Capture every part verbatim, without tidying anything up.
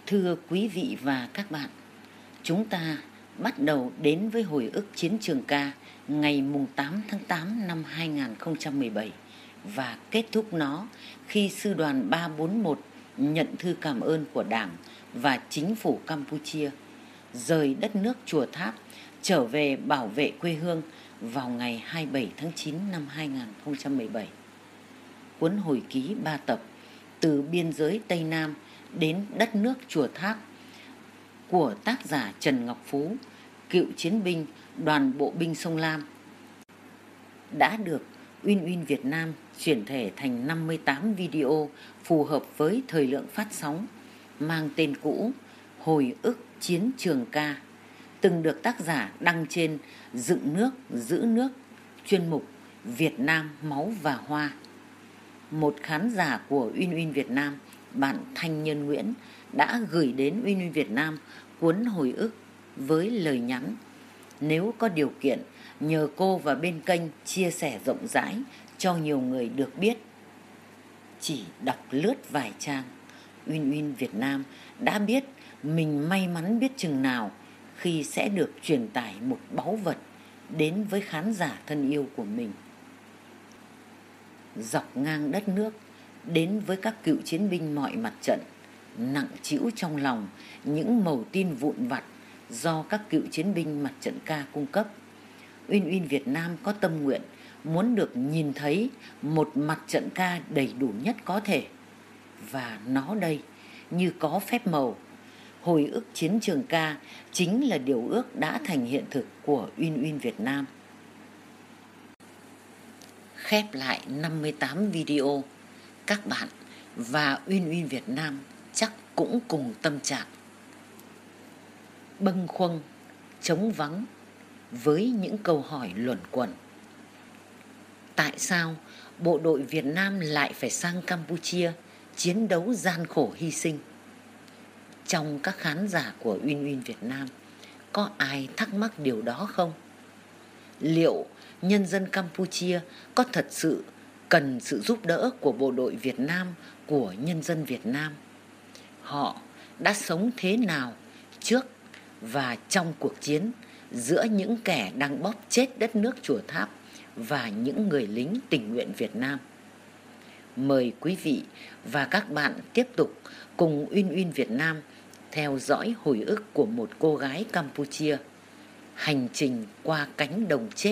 Thưa quý vị và các bạn, chúng ta bắt đầu đến với hồi ức chiến trường ca ngày tám tháng tám năm hai nghìn không trăm mười bảy và kết thúc nó khi sư đoàn ba bốn mốt nhận thư cảm ơn của Đảng và chính phủ Campuchia, rời đất nước Chùa Tháp trở về bảo vệ quê hương vào ngày hai mươi bảy tháng chín năm hai nghìn không trăm mười bảy. Cuốn hồi ký ba tập Từ biên giới Tây Nam đến đất nước Chùa Tháp của tác giả Trần Ngọc Phú, cựu chiến binh đoàn bộ binh sông Lam, đã được Uyên Uyên Việt Nam chuyển thể thành năm mươi tám video phù hợp với thời lượng phát sóng, mang tên cũ Hồi ức chiến trường ca, từng được tác giả đăng trên Dựng nước giữ nước, chuyên mục Việt Nam máu và hoa. Một khán giả của Uyên Uyên Việt Nam, bạn Thanh Nhân Nguyễn, đã gửi đến Uyên Uyên Việt Nam cuốn hồi ức với lời nhắn: nếu có điều kiện, nhờ cô và bên kênh chia sẻ rộng rãi cho nhiều người được biết. Chỉ đọc lướt vài trang, Uyên Uyên Việt Nam đã biết mình may mắn biết chừng nào khi sẽ được truyền tải một báu vật đến với khán giả thân yêu của mình. Dọc ngang đất nước, đến với các cựu chiến binh mọi mặt trận, nặng trĩu trong lòng những mẩu tin vụn vặt do các cựu chiến binh mặt trận ca cung cấp. Uyên Uyên Việt Nam có tâm nguyện muốn được nhìn thấy một mặt trận ca đầy đủ nhất có thể. Và nó đây, như có phép màu, hồi ức chiến trường ca chính là điều ước đã thành hiện thực của Uyên Uyên Việt Nam. Khép lại năm mươi tám video, các bạn và Uyên Uyên Việt Nam chắc cũng cùng tâm trạng bâng khuâng, trống vắng với những câu hỏi luẩn quẩn. Tại sao bộ đội Việt Nam lại phải sang Campuchia chiến đấu gian khổ hy sinh? Trong các khán giả của Uyên Uyên Việt Nam, có ai thắc mắc điều đó không? Liệu nhân dân Campuchia có thật sự cần sự giúp đỡ của bộ đội Việt Nam, của nhân dân Việt Nam? Họ đã sống thế nào trước và trong cuộc chiến giữa những kẻ đang bóp chết đất nước Chùa Tháp và những người lính tình nguyện Việt Nam? Mời quý vị và các bạn tiếp tục cùng Uyên Uyên Việt Nam theo dõi hồi ức của một cô gái Campuchia, hành trình qua cánh đồng chết.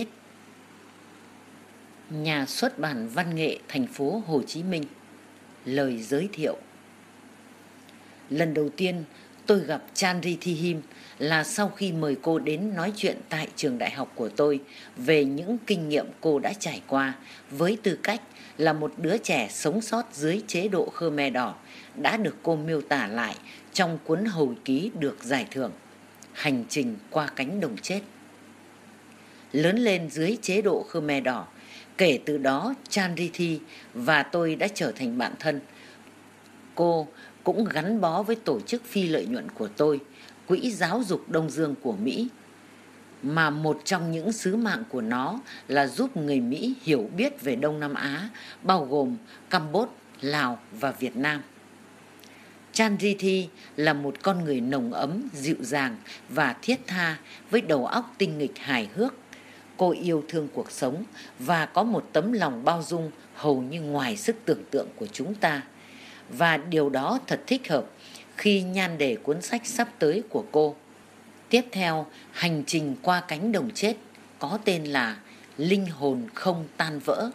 Nhà xuất bản Văn nghệ thành phố Hồ Chí Minh. Lời giới thiệu. Lần đầu tiên tôi gặp Chandri Thi Him là sau khi mời cô đến nói chuyện tại trường đại học của tôi về những kinh nghiệm cô đã trải qua với tư cách là một đứa trẻ sống sót dưới chế độ Khmer Đỏ, đã được cô miêu tả lại trong cuốn hồi ký được giải thưởng Hành trình qua cánh đồng chết. Lớn lên dưới chế độ Khmer Đỏ, kể từ đó Chandri Thi và tôi đã trở thành bạn thân. Cô cũng gắn bó với tổ chức phi lợi nhuận của tôi, Quỹ Giáo dục Đông Dương của Mỹ, mà một trong những sứ mạng của nó là giúp người Mỹ hiểu biết về Đông Nam Á, bao gồm Campuchia, Lào và Việt Nam. Chandri Thi là một con người nồng ấm, dịu dàng và thiết tha với đầu óc tinh nghịch hài hước. Cô yêu thương cuộc sống và có một tấm lòng bao dung hầu như ngoài sức tưởng tượng của chúng ta. Và điều đó thật thích hợp khi nhan đề cuốn sách sắp tới của cô. Tiếp theo, hành trình qua cánh đồng chết có tên là Linh hồn không tan vỡ.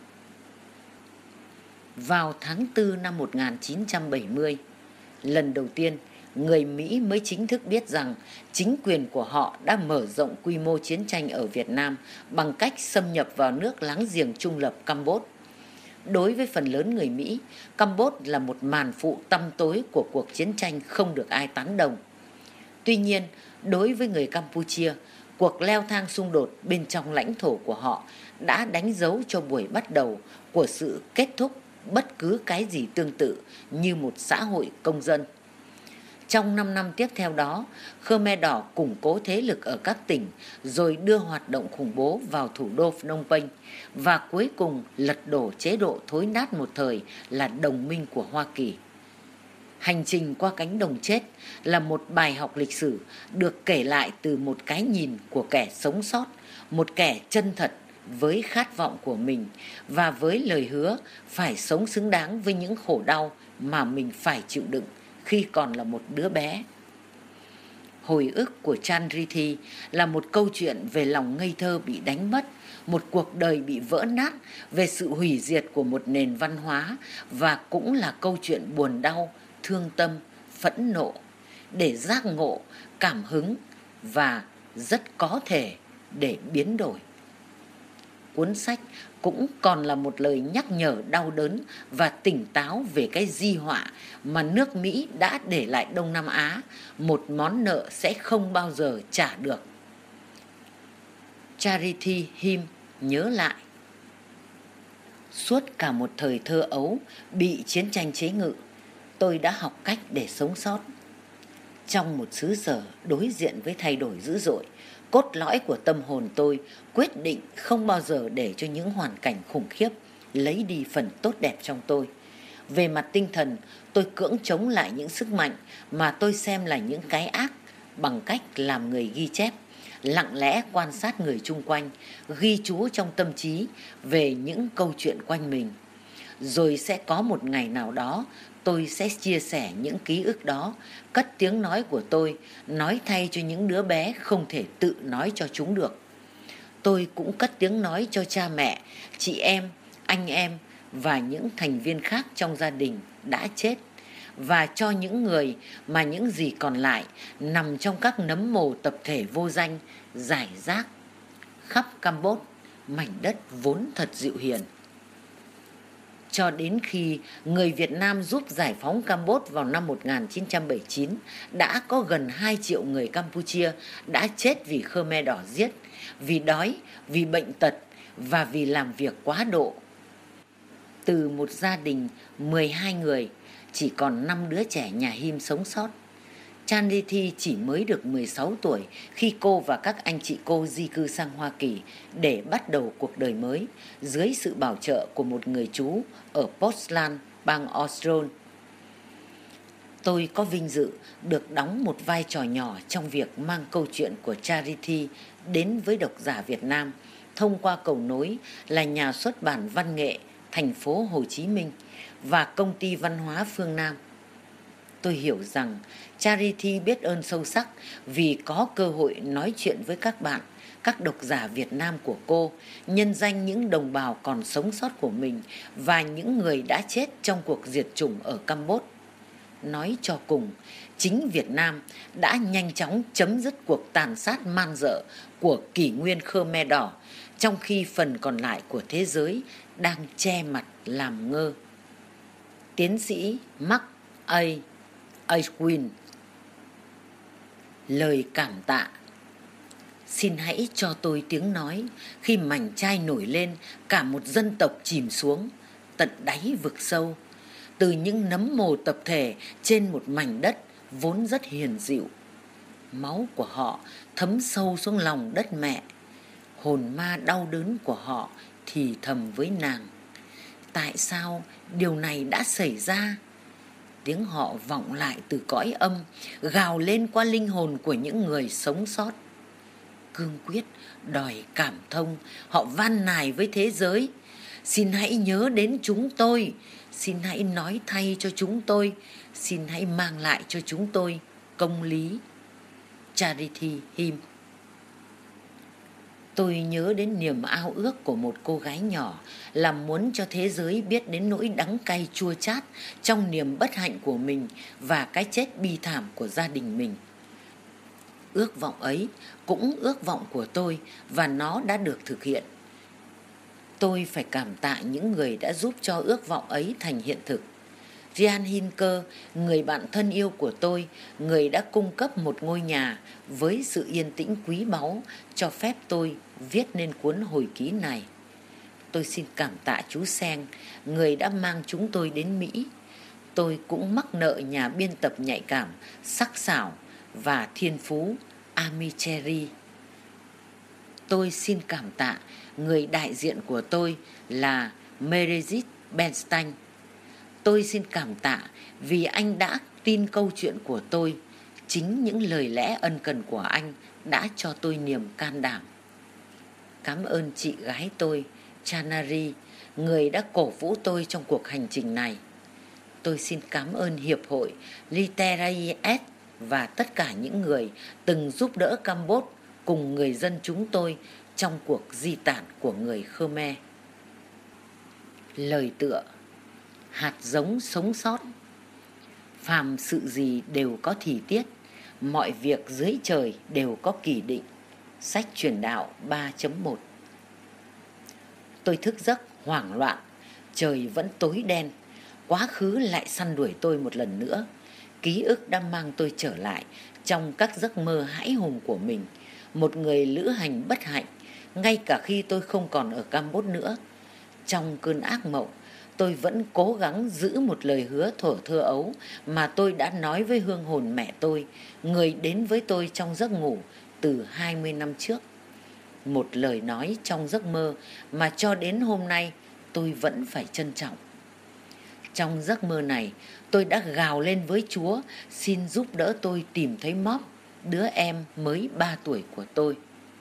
Vào tháng tư năm một nghìn chín trăm bảy mươi, lần đầu tiên người Mỹ mới chính thức biết rằng chính quyền của họ đã mở rộng quy mô chiến tranh ở Việt Nam bằng cách xâm nhập vào nước láng giềng trung lập Campuchia. Đối với phần lớn người Mỹ, Campuchia là một màn phụ tăm tối của cuộc chiến tranh không được ai tán đồng. Tuy nhiên, đối với người Campuchia, cuộc leo thang xung đột bên trong lãnh thổ của họ đã đánh dấu cho buổi bắt đầu của sự kết thúc bất cứ cái gì tương tự như một xã hội công dân. Trong năm năm tiếp theo đó, Khmer Đỏ củng cố thế lực ở các tỉnh, rồi đưa hoạt động khủng bố vào thủ đô Phnom Penh, và cuối cùng lật đổ chế độ thối nát một thời là đồng minh của Hoa Kỳ. Hành trình qua cánh đồng chết là một bài học lịch sử được kể lại từ một cái nhìn của kẻ sống sót, một kẻ chân thật với khát vọng của mình và với lời hứa phải sống xứng đáng với những khổ đau mà mình phải chịu đựng khi còn là một đứa bé. Hồi ức của Chandriti là một câu chuyện về lòng ngây thơ bị đánh mất, một cuộc đời bị vỡ nát, về sự hủy diệt của một nền văn hóa, và cũng là câu chuyện buồn đau, thương tâm, phẫn nộ, để giác ngộ, cảm hứng và rất có thể để biến đổi. Cuốn sách cũng còn là một lời nhắc nhở đau đớn và tỉnh táo về cái di họa mà nước Mỹ đã để lại Đông Nam Á, một món nợ sẽ không bao giờ trả được. Charity Him nhớ lại: suốt cả một thời thơ ấu bị chiến tranh chế ngự, tôi đã học cách để sống sót. Trong một xứ sở đối diện với thay đổi dữ dội, cốt lõi của tâm hồn tôi quyết định không bao giờ để cho những hoàn cảnh khủng khiếp lấy đi phần tốt đẹp trong tôi. Về mặt tinh thần, tôi cưỡng chống lại những sức mạnh mà tôi xem là những cái ác bằng cách làm người ghi chép, lặng lẽ quan sát người chung quanh, ghi chú trong tâm trí về những câu chuyện quanh mình. Rồi sẽ có một ngày nào đó tôi sẽ chia sẻ những ký ức đó, cất tiếng nói của tôi, nói thay cho những đứa bé không thể tự nói cho chúng được. Tôi cũng cất tiếng nói cho cha mẹ, chị em, anh em và những thành viên khác trong gia đình đã chết, và cho những người mà những gì còn lại nằm trong các nấm mồ tập thể vô danh rải rác khắp Campuchia, mảnh đất vốn thật dịu hiền. Cho đến khi người Việt Nam giúp giải phóng Campuchia vào năm một nghìn chín trăm bảy mươi chín, đã có gần hai triệu người Campuchia đã chết vì Khmer Đỏ giết, vì đói, vì bệnh tật và vì làm việc quá độ. Từ một gia đình mười hai người, chỉ còn năm đứa trẻ nhà Him sống sót. Chandriti chỉ mới được mười sáu tuổi khi cô và các anh chị cô di cư sang Hoa Kỳ để bắt đầu cuộc đời mới dưới sự bảo trợ của một người chú ở Portland, bang Oregon. Tôi có vinh dự được đóng một vai trò nhỏ trong việc mang câu chuyện của Charity đến với độc giả Việt Nam thông qua cầu nối là nhà xuất bản văn nghệ thành phố Hồ Chí Minh và công ty văn hóa Phương Nam. Tôi hiểu rằng Charity biết ơn sâu sắc vì có cơ hội nói chuyện với các bạn, các độc giả Việt Nam của cô, nhân danh những đồng bào còn sống sót của mình và những người đã chết trong cuộc diệt chủng ở Campuchia. Nói cho cùng, chính Việt Nam đã nhanh chóng chấm dứt cuộc tàn sát man dợ của kỷ nguyên Khmer Đỏ, trong khi phần còn lại của thế giới đang che mặt làm ngơ. Tiến sĩ Mark A. Ashwin. Lời cảm tạ. Xin hãy cho tôi tiếng nói khi mảnh chai nổi lên, cả một dân tộc chìm xuống tận đáy vực sâu, từ những nấm mồ tập thể trên một mảnh đất vốn rất hiền dịu. Máu của họ thấm sâu xuống lòng đất mẹ. Hồn ma đau đớn của họ thì thầm với nàng: tại sao điều này đã xảy ra? Tiếng họ vọng lại từ cõi âm, gào lên qua linh hồn của những người sống sót. Cương quyết đòi cảm thông, họ van nài với thế giới: xin hãy nhớ đến chúng tôi, xin hãy nói thay cho chúng tôi, xin hãy mang lại cho chúng tôi công lý. Charity Him. Tôi nhớ đến niềm ao ước của một cô gái nhỏ là muốn cho thế giới biết đến nỗi đắng cay chua chát trong niềm bất hạnh của mình và cái chết bi thảm của gia đình mình. Ước vọng ấy cũng ước vọng của tôi và nó đã được thực hiện. Tôi phải cảm tạ những người đã giúp cho ước vọng ấy thành hiện thực. Ryan Hinker, người bạn thân yêu của tôi, người đã cung cấp một ngôi nhà với sự yên tĩnh quý báu cho phép tôi viết nên cuốn hồi ký này. Tôi xin cảm tạ chú Sen, người đã mang chúng tôi đến Mỹ. Tôi cũng mắc nợ nhà biên tập nhạy cảm, sắc sảo và thiên phú Ami Cherry. Tôi xin cảm tạ người đại diện của tôi là Meredith Benstein. Tôi xin cảm tạ vì anh đã tin câu chuyện của tôi, chính những lời lẽ ân cần của anh đã cho tôi niềm can đảm. Cảm ơn chị gái tôi, Chanari, người đã cổ vũ tôi trong cuộc hành trình này. Tôi xin cảm ơn Hiệp hội Literaies và tất cả những người từng giúp đỡ Campuchia cùng người dân chúng tôi trong cuộc di tản của người Khmer. Lời tựa: hạt giống sống sót. Phàm sự gì đều có thì tiết, mọi việc dưới trời đều có kỳ định. Sách truyền đạo ba chấm một. Tôi thức giấc hoảng loạn, trời vẫn tối đen. Quá khứ lại săn đuổi tôi một lần nữa. Ký ức đã mang tôi trở lại trong các giấc mơ hãi hùng của mình. Một người lữ hành bất hạnh, ngay cả khi tôi không còn ở Campuchia nữa. Trong cơn ác mộng, tôi vẫn cố gắng giữ một lời hứa thuở thơ ấu mà tôi đã nói với hương hồn mẹ tôi, người đến với tôi trong giấc ngủ từ hai mươi năm trước. Một lời nói trong giấc mơ mà cho đến hôm nay tôi vẫn phải trân trọng. Trong giấc mơ này, tôi đã gào lên với Chúa xin giúp đỡ tôi tìm thấy Mop, đứa em mới ba tuổi của tôi.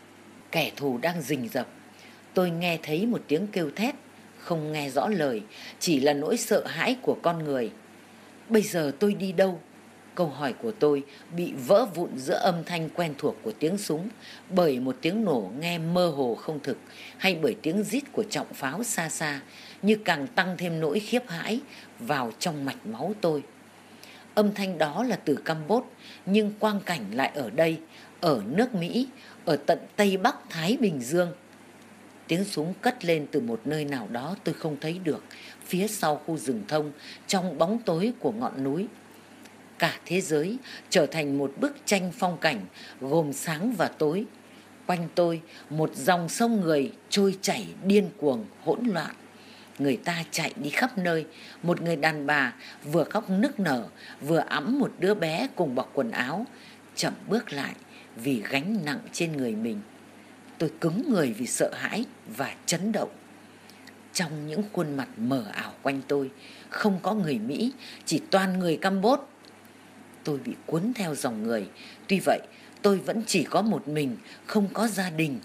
Kẻ thù đang rình rập. Tôi nghe thấy một tiếng kêu thét, không nghe rõ lời, chỉ là nỗi sợ hãi của con người. Bây giờ tôi đi đâu? Câu hỏi của tôi bị vỡ vụn giữa âm thanh quen thuộc của tiếng súng, bởi một tiếng nổ nghe mơ hồ không thực, hay bởi tiếng rít của trọng pháo xa xa, như càng tăng thêm nỗi khiếp hãi vào trong mạch máu tôi. Âm thanh đó là từ Campuchia, nhưng quang cảnh lại ở đây, ở nước Mỹ, ở tận Tây Bắc Thái Bình Dương. Tiếng súng cất lên từ một nơi nào đó tôi không thấy được, phía sau khu rừng thông, trong bóng tối của ngọn núi. Cả thế giới trở thành một bức tranh phong cảnh gồm sáng và tối. Quanh tôi một dòng sông người trôi chảy điên cuồng hỗn loạn. Người ta chạy đi khắp nơi. Một người đàn bà vừa khóc nức nở, vừa ẵm một đứa bé cùng bọc quần áo, chậm bước lại vì gánh nặng trên người mình. Tôi cứng người vì sợ hãi và chấn động. Trong những khuôn mặt mờ ảo quanh tôi, không có người Mỹ, chỉ toàn người Campuchia. Tôi bị cuốn theo dòng người. Tuy vậy, tôi vẫn chỉ có một mình, không có gia đình.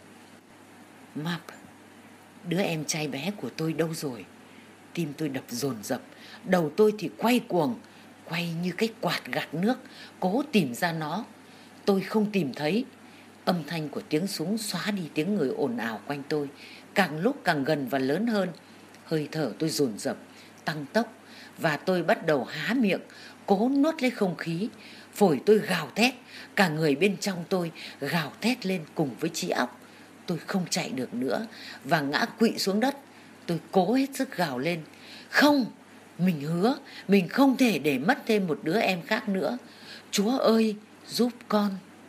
Map, đứa em trai bé của tôi đâu rồi? Tim tôi đập dồn dập, đầu tôi thì quay cuồng, quay như cái quạt gạt nước, cố tìm ra nó. Tôi không tìm thấy. Âm thanh của tiếng súng xóa đi tiếng người ồn ào quanh tôi, càng lúc càng gần và lớn hơn. Hơi thở tôi dồn dập, tăng tốc, và tôi bắt đầu há miệng, cố nuốt lấy không khí. Phổi tôi gào thét, cả người bên trong tôi gào thét lên cùng với trí óc. Tôi không chạy được nữa và ngã quỵ xuống đất. Tôi cố hết sức gào lên: không, mình hứa mình không thể để mất thêm một đứa em khác nữa. Chúa ơi, giúp con.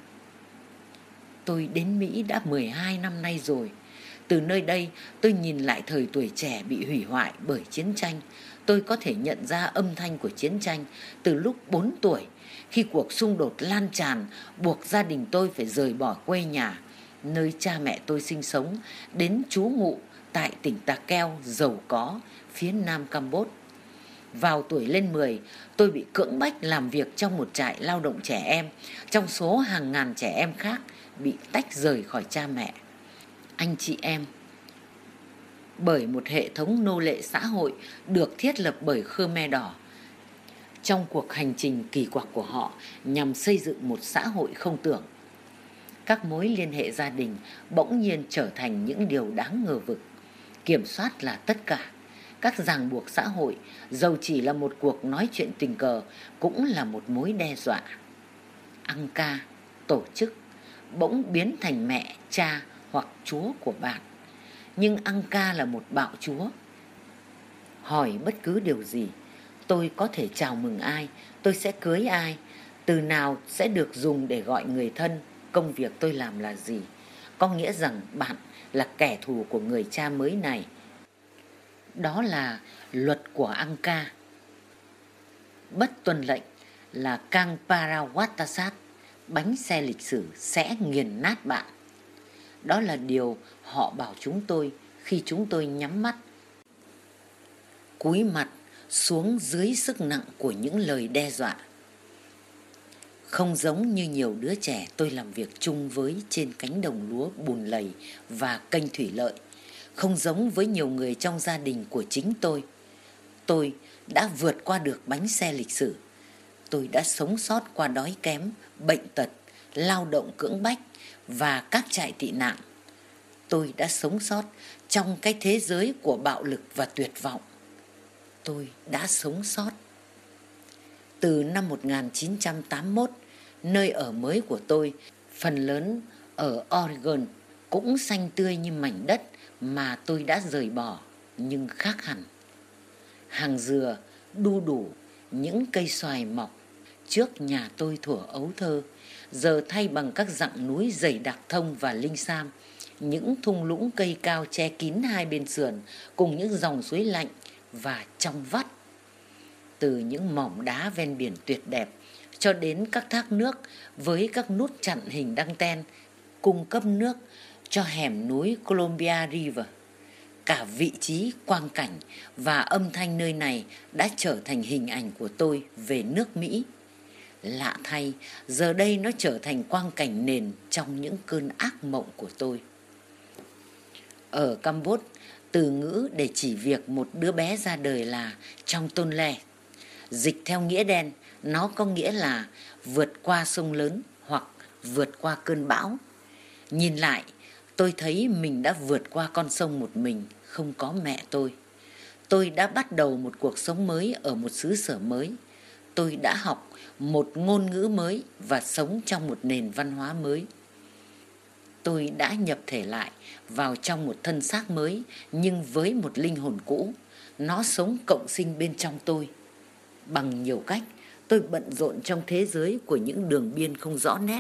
Tôi đến Mỹ đã mười hai năm nay rồi. Từ nơi đây tôi nhìn lại thời tuổi trẻ bị hủy hoại bởi chiến tranh. Tôi có thể nhận ra âm thanh của chiến tranh từ lúc bốn tuổi, khi cuộc xung đột lan tràn buộc gia đình tôi phải rời bỏ quê nhà, nơi cha mẹ tôi sinh sống, đến trú ngụ tại tỉnh Tà Keo giàu có phía nam Campuchia. Vào tuổi lên mười, tôi bị cưỡng bách làm việc trong một trại lao động trẻ em, trong số hàng ngàn trẻ em khác bị tách rời khỏi cha mẹ, anh chị em, bởi một hệ thống nô lệ xã hội được thiết lập bởi Khmer Đỏ. Trong cuộc hành trình kỳ quặc của họ nhằm xây dựng một xã hội không tưởng, các mối liên hệ gia đình bỗng nhiên trở thành những điều đáng ngờ vực. Kiểm soát là tất cả. Các ràng buộc xã hội, dầu chỉ là một cuộc nói chuyện tình cờ, cũng là một mối đe dọa. Ăn ca, tổ chức, bỗng biến thành mẹ, cha hoặc chúa của bạn. Nhưng Ăn ca là một bạo chúa. Hỏi bất cứ điều gì: tôi có thể chào mừng ai, tôi sẽ cưới ai, từ nào sẽ được dùng để gọi người thân, công việc tôi làm là gì, có nghĩa rằng bạn là kẻ thù của người cha mới này. Đó là luật của Ăn ca. Bất tuân lệnh là Kang Parawattasat, bánh xe lịch sử sẽ nghiền nát bạn. Đó là điều họ bảo chúng tôi khi chúng tôi nhắm mắt, cúi mặt xuống dưới sức nặng của những lời đe dọa. Không giống như nhiều đứa trẻ tôi làm việc chung với trên cánh đồng lúa bùn lầy và kênh thủy lợi. Không giống với nhiều người trong gia đình của chính tôi. Tôi đã vượt qua được bánh xe lịch sử. Tôi đã sống sót qua đói kém, bệnh tật, lao động cưỡng bách và các trại tị nạn. Tôi đã sống sót trong cái thế giới của bạo lực và tuyệt vọng. Tôi đã sống sót. Từ năm một nghìn chín trăm tám mươi mốt, nơi ở mới của tôi, phần lớn ở Oregon, cũng xanh tươi như mảnh đất mà tôi đã rời bỏ, nhưng khác hẳn. Hàng dừa, đu đủ, những cây xoài mọc trước nhà tôi thuở ấu thơ, giờ thay bằng các dặng núi dày đặc thông và linh sam, những thung lũng cây cao che kín hai bên sườn cùng những dòng suối lạnh và trong vắt. Từ những mỏm đá ven biển tuyệt đẹp cho đến các thác nước với các nút chặn hình đăng ten cung cấp nước cho hẻm núi Columbia River. Cả vị trí, quang cảnh và âm thanh nơi này đã trở thành hình ảnh của tôi về nước Mỹ. Lạ thay, giờ đây nó trở thành quang cảnh nền trong những cơn ác mộng của tôi. Ở Campuchia, từ ngữ để chỉ việc một đứa bé ra đời là trong tôn le. Dịch theo nghĩa đen, nó có nghĩa là vượt qua sông lớn hoặc vượt qua cơn bão. Nhìn lại, tôi thấy mình đã vượt qua con sông một mình, không có mẹ tôi. Tôi đã bắt đầu một cuộc sống mới ở một xứ sở mới. Tôi đã học một ngôn ngữ mới và sống trong một nền văn hóa mới. Tôi đã nhập thể lại vào trong một thân xác mới, nhưng với một linh hồn cũ. Nó sống cộng sinh bên trong tôi. Bằng nhiều cách, tôi bận rộn trong thế giới của những đường biên không rõ nét.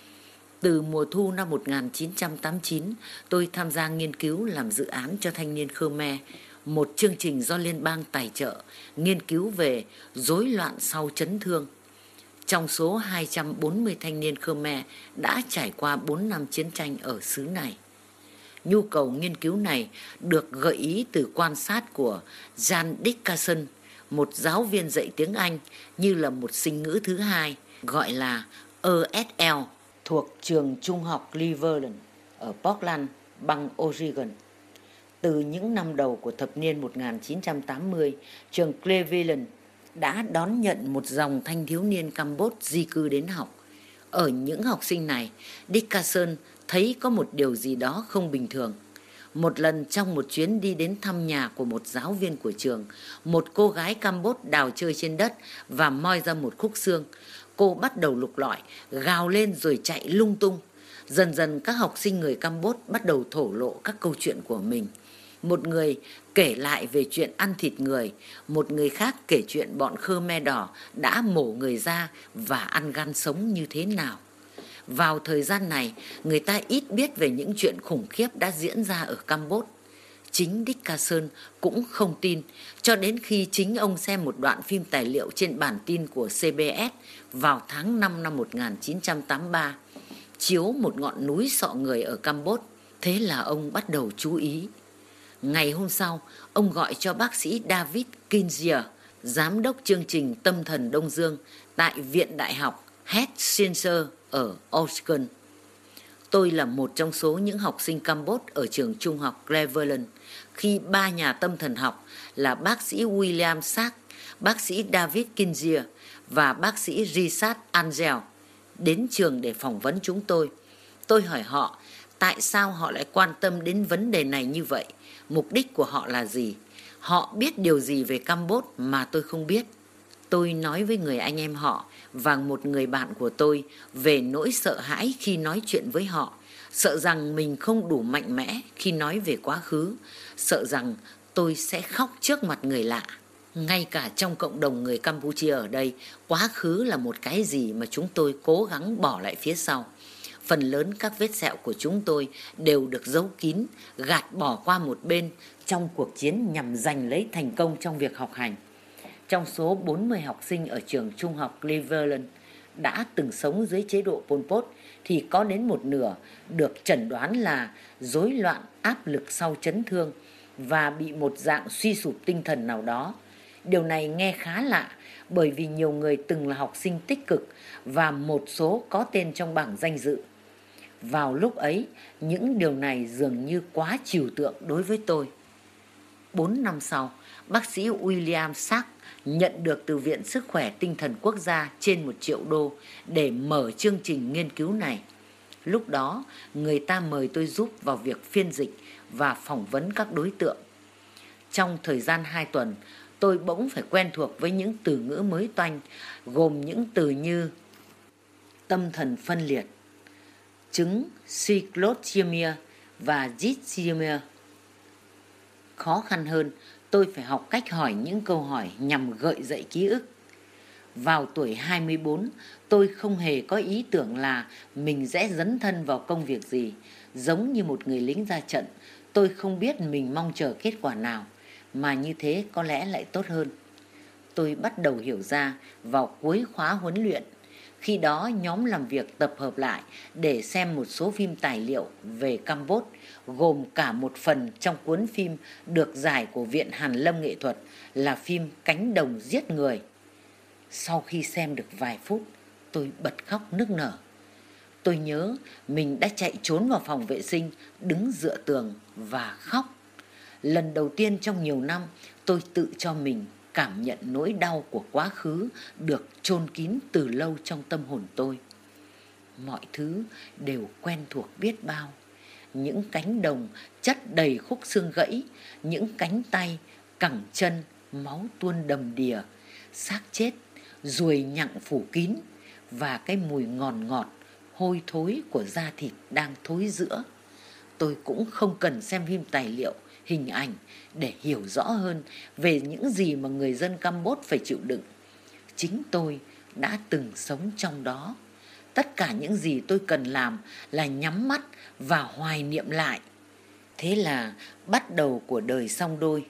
Từ mùa thu năm một nghìn chín trăm tám mươi chín, tôi tham gia nghiên cứu làm dự án cho thanh niên Khmer, một chương trình do liên bang tài trợ, nghiên cứu về rối loạn sau chấn thương. Trong số hai trăm bốn mươi thanh niên Khmer đã trải qua bốn năm chiến tranh ở xứ này. Nhu cầu nghiên cứu này được gợi ý từ quan sát của Jan Dickerson, một giáo viên dạy tiếng Anh như là một sinh ngữ thứ hai, gọi là E S L, thuộc trường trung học Cleveland ở Portland, bang Oregon. Từ những năm đầu của thập niên một nghìn chín trăm tám mươi, trường Cleveland đã đón nhận một dòng thanh thiếu niên Campuchia di cư đến học. Ở những học sinh này, Dickerson thấy có một điều gì đó không bình thường. Một lần trong một chuyến đi đến thăm nhà của một giáo viên của trường, một cô gái Campuchia đào chơi trên đất và moi ra một khúc xương. Cô bắt đầu lục lọi, gào lên rồi chạy lung tung. Dần dần các học sinh người Campuchia bắt đầu thổ lộ các câu chuyện của mình. Một người kể lại về chuyện ăn thịt người, một người khác kể chuyện bọn Khmer Đỏ đã mổ người ra và ăn gan sống như thế nào. Vào thời gian này, người ta ít biết về những chuyện khủng khiếp đã diễn ra ở Campuchia. Chính Dickerson cũng không tin, cho đến khi chính ông xem một đoạn phim tài liệu trên bản tin của C B S vào tháng năm năm một nghìn chín trăm tám mươi ba, chiếu một ngọn núi sọ người ở Campuchia. Thế là ông bắt đầu chú ý. Ngày hôm sau, ông gọi cho bác sĩ David Kinzier, giám đốc chương trình tâm thần Đông Dương tại Viện Đại học Health Sciences ở Oregon. Tôi là một trong số những học sinh Campuchia ở trường trung học Cleveland khi ba nhà tâm thần học là bác sĩ William Sack, bác sĩ David Kinzier và bác sĩ Richard Angel đến trường để phỏng vấn chúng tôi. Tôi hỏi họ tại sao họ lại quan tâm đến vấn đề này như vậy, mục đích của họ là gì, họ biết điều gì về Campuchia mà tôi không biết. Tôi nói với người anh em họ và một người bạn của tôi về nỗi sợ hãi khi nói chuyện với họ, sợ rằng mình không đủ mạnh mẽ khi nói về quá khứ, sợ rằng tôi sẽ khóc trước mặt người lạ. Ngay cả trong cộng đồng người Campuchia ở đây, quá khứ là một cái gì mà chúng tôi cố gắng bỏ lại phía sau. Phần lớn các vết sẹo của chúng tôi đều được giấu kín, gạt bỏ qua một bên trong cuộc chiến nhằm giành lấy thành công trong việc học hành. Trong số bốn mươi học sinh ở trường trung học Cleveland đã từng sống dưới chế độ Pol Pot thì có đến một nửa được chẩn đoán là rối loạn áp lực sau chấn thương và bị một dạng suy sụp tinh thần nào đó. Điều này nghe khá lạ bởi vì nhiều người từng là học sinh tích cực và một số có tên trong bảng danh dự. Vào lúc ấy, những điều này dường như quá trừu tượng đối với tôi. Bốn năm sau, bác sĩ William Sachs nhận được từ Viện Sức khỏe Tinh thần Quốc gia trên một triệu đô để mở chương trình nghiên cứu này. Lúc đó, người ta mời tôi giúp vào việc phiên dịch và phỏng vấn các đối tượng. Trong thời gian hai tuần, tôi bỗng phải quen thuộc với những từ ngữ mới toanh, gồm những từ như tâm thần phân liệt, chứng cyclothymia và dysthymia. Khó khăn hơn, tôi phải học cách hỏi những câu hỏi nhằm gợi dậy ký ức. Vào tuổi hai mươi bốn, tôi không hề có ý tưởng là mình sẽ dấn thân vào công việc gì. Giống như một người lính ra trận, tôi không biết mình mong chờ kết quả nào, mà như thế có lẽ lại tốt hơn. Tôi bắt đầu hiểu ra vào cuối khóa huấn luyện. Khi đó nhóm làm việc tập hợp lại để xem một số phim tài liệu về Campuchia, gồm cả một phần trong cuốn phim được giải của Viện Hàn Lâm Nghệ thuật là phim Cánh đồng giết người. Sau khi xem được vài phút, tôi bật khóc nức nở. Tôi nhớ mình đã chạy trốn vào phòng vệ sinh, đứng dựa tường và khóc. Lần đầu tiên trong nhiều năm, tôi tự cho mình cảm nhận nỗi đau của quá khứ được chôn kín từ lâu trong tâm hồn tôi. Mọi thứ đều quen thuộc biết bao. Những cánh đồng chất đầy khúc xương gãy, những cánh tay, cẳng chân, máu tuôn đầm đìa, xác chết, ruồi nhặng phủ kín và cái mùi ngọt ngọt, hôi thối của da thịt đang thối rữa. Tôi cũng không cần xem phim tài liệu, hình ảnh để hiểu rõ hơn về những gì mà người dân Campuchia phải chịu đựng. Chính tôi đã từng sống trong đó. Tất cả những gì tôi cần làm là nhắm mắt và hoài niệm lại. Thế là bắt đầu của đời song đôi.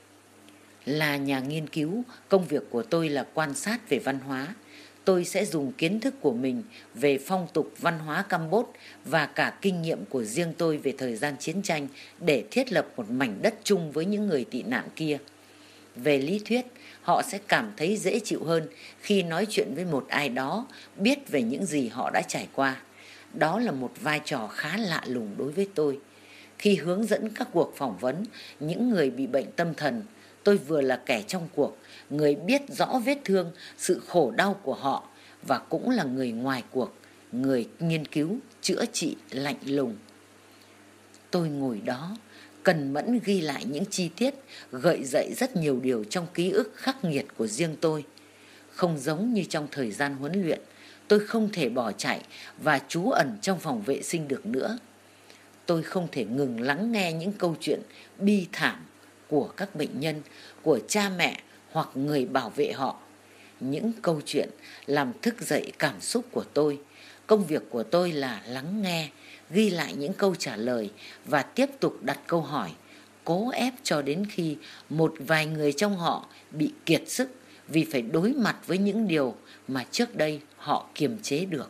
Là nhà nghiên cứu, công việc của tôi là quan sát về văn hóa. Tôi sẽ dùng kiến thức của mình về phong tục văn hóa Campuchia và cả kinh nghiệm của riêng tôi về thời gian chiến tranh để thiết lập một mảnh đất chung với những người tị nạn kia. Về lý thuyết, họ sẽ cảm thấy dễ chịu hơn khi nói chuyện với một ai đó biết về những gì họ đã trải qua. Đó là một vai trò khá lạ lùng đối với tôi. Khi hướng dẫn các cuộc phỏng vấn những người bị bệnh tâm thần, tôi vừa là kẻ trong cuộc, người biết rõ vết thương, sự khổ đau của họ, và cũng là người ngoài cuộc, người nghiên cứu, chữa trị lạnh lùng. Tôi ngồi đó, cần mẫn ghi lại những chi tiết, gợi dậy rất nhiều điều trong ký ức khắc nghiệt của riêng tôi. Không giống như trong thời gian huấn luyện, tôi không thể bỏ chạy và trú ẩn trong phòng vệ sinh được nữa. Tôi không thể ngừng lắng nghe những câu chuyện bi thảm của các bệnh nhân, của cha mẹ hoặc người bảo vệ họ. Những câu chuyện làm thức dậy cảm xúc của tôi. Công việc của tôi là lắng nghe, ghi lại những câu trả lời và tiếp tục đặt câu hỏi, cố ép cho đến khi một vài người trong họ bị kiệt sức vì phải đối mặt với những điều mà trước đây họ kiềm chế được.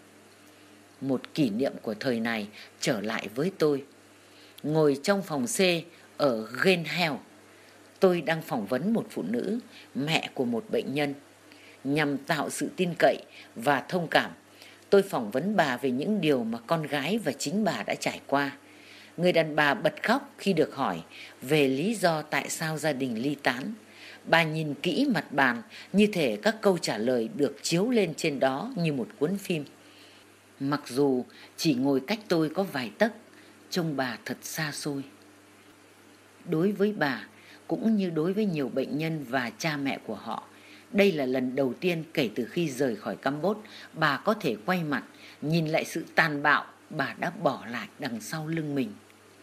Một kỷ niệm của thời này trở lại với tôi. Ngồi trong phòng C ở Genhel, tôi đang phỏng vấn một phụ nữ, mẹ của một bệnh nhân. Nhằm tạo sự tin cậy và thông cảm, tôi phỏng vấn bà về những điều mà con gái và chính bà đã trải qua. Người đàn bà bật khóc khi được hỏi về lý do tại sao gia đình ly tán. Bà nhìn kỹ mặt bàn như thể các câu trả lời được chiếu lên trên đó như một cuốn phim. Mặc dù chỉ ngồi cách tôi có vài tấc, trông bà thật xa xôi. Đối với bà, cũng như đối với nhiều bệnh nhân và cha mẹ của họ, đây là lần đầu tiên kể từ khi rời khỏi Campuchia, bà có thể quay mặt, nhìn lại sự tàn bạo bà đã bỏ lại đằng sau lưng mình.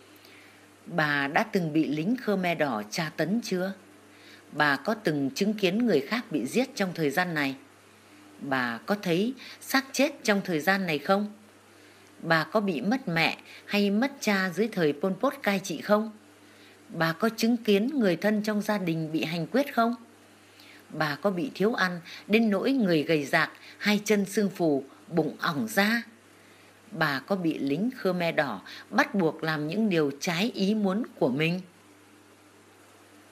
Bà đã từng bị lính Khmer Đỏ tra tấn chưa? Bà có từng chứng kiến người khác bị giết trong thời gian này? Bà có thấy xác chết trong thời gian này không? Bà có bị mất mẹ hay mất cha dưới thời Pol Pot cai trị không? Bà có chứng kiến người thân trong gia đình bị hành quyết không? Bà có bị thiếu ăn đến nỗi người gầy rạc, hai chân sưng phù, bụng ỏng ra? Bà có bị lính Khmer Đỏ bắt buộc làm những điều trái ý muốn của mình?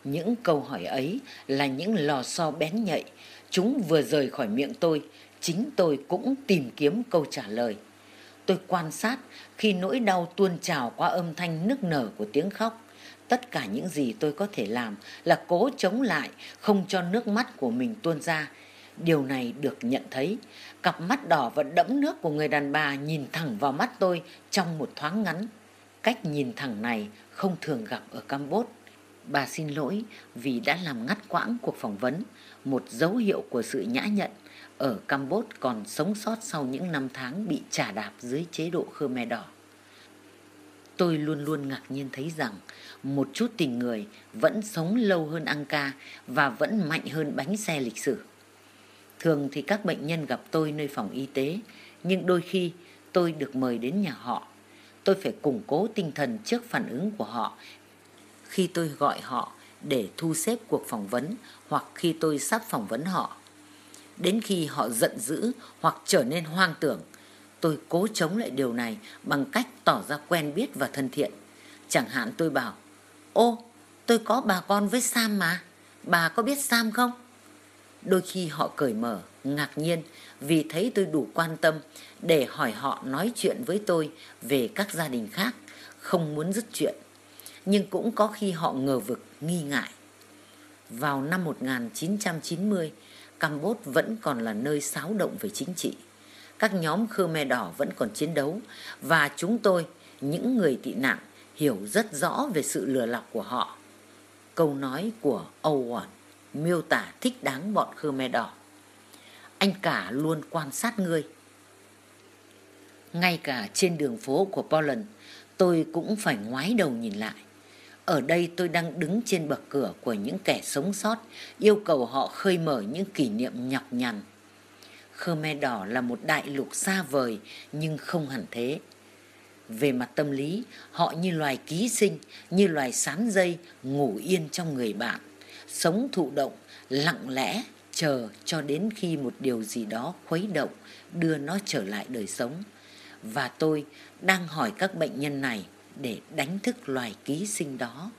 Những câu hỏi ấy là những lò xo bén nhạy. Chúng vừa rời khỏi miệng tôi, chính tôi cũng tìm kiếm câu trả lời. Tôi quan sát khi nỗi đau tuôn trào qua âm thanh nức nở của tiếng khóc. Tất cả những gì tôi có thể làm là cố chống lại, không cho nước mắt của mình tuôn ra. Điều này được nhận thấy. Cặp mắt đỏ và đẫm nước của người đàn bà nhìn thẳng vào mắt tôi trong một thoáng ngắn. Cách nhìn thẳng này không thường gặp ở Campuchia. Bà xin lỗi vì đã làm ngắt quãng cuộc phỏng vấn, một dấu hiệu của sự nhã nhặn ở Campuchia còn sống sót sau những năm tháng bị chà đạp dưới chế độ Khmer Đỏ. Tôi luôn luôn ngạc nhiên thấy rằng một chút tình người vẫn sống lâu hơn Angka và vẫn mạnh hơn bánh xe lịch sử. Thường thì các bệnh nhân gặp tôi nơi phòng y tế, nhưng đôi khi tôi được mời đến nhà họ. Tôi phải củng cố tinh thần trước phản ứng của họ khi tôi gọi họ để thu xếp cuộc phỏng vấn hoặc khi tôi sắp phỏng vấn họ. Đến khi họ giận dữ hoặc trở nên hoang tưởng, tôi cố chống lại điều này bằng cách tỏ ra quen biết và thân thiện. Chẳng hạn tôi bảo: "Ô, tôi có bà con với Sam mà, bà có biết Sam không?" Đôi khi họ cởi mở, ngạc nhiên vì thấy tôi đủ quan tâm để hỏi họ nói chuyện với tôi về các gia đình khác, không muốn dứt chuyện. Nhưng cũng có khi họ ngờ vực, nghi ngại. Vào năm một nghìn chín trăm chín mươi, Campuchia vẫn còn là nơi xáo động về chính trị. Các nhóm Khmer Đỏ vẫn còn chiến đấu và chúng tôi, những người tị nạn, hiểu rất rõ về sự lừa lọc của họ. Câu nói của Owen miêu tả thích đáng bọn Khmer Đỏ: "Anh cả luôn quan sát ngươi." Ngay cả trên đường phố của Poland, tôi cũng phải ngoái đầu nhìn lại. Ở đây tôi đang đứng trên bậc cửa của những kẻ sống sót, yêu cầu họ khơi mở những kỷ niệm nhọc nhằn. Khmer Đỏ là một đại lục xa vời nhưng không hẳn thế. Về mặt tâm lý, họ như loài ký sinh, như loài sán dây ngủ yên trong người bạn, sống thụ động, lặng lẽ, chờ cho đến khi một điều gì đó khuấy động, đưa nó trở lại đời sống. Và tôi đang hỏi các bệnh nhân này để đánh thức loài ký sinh đó.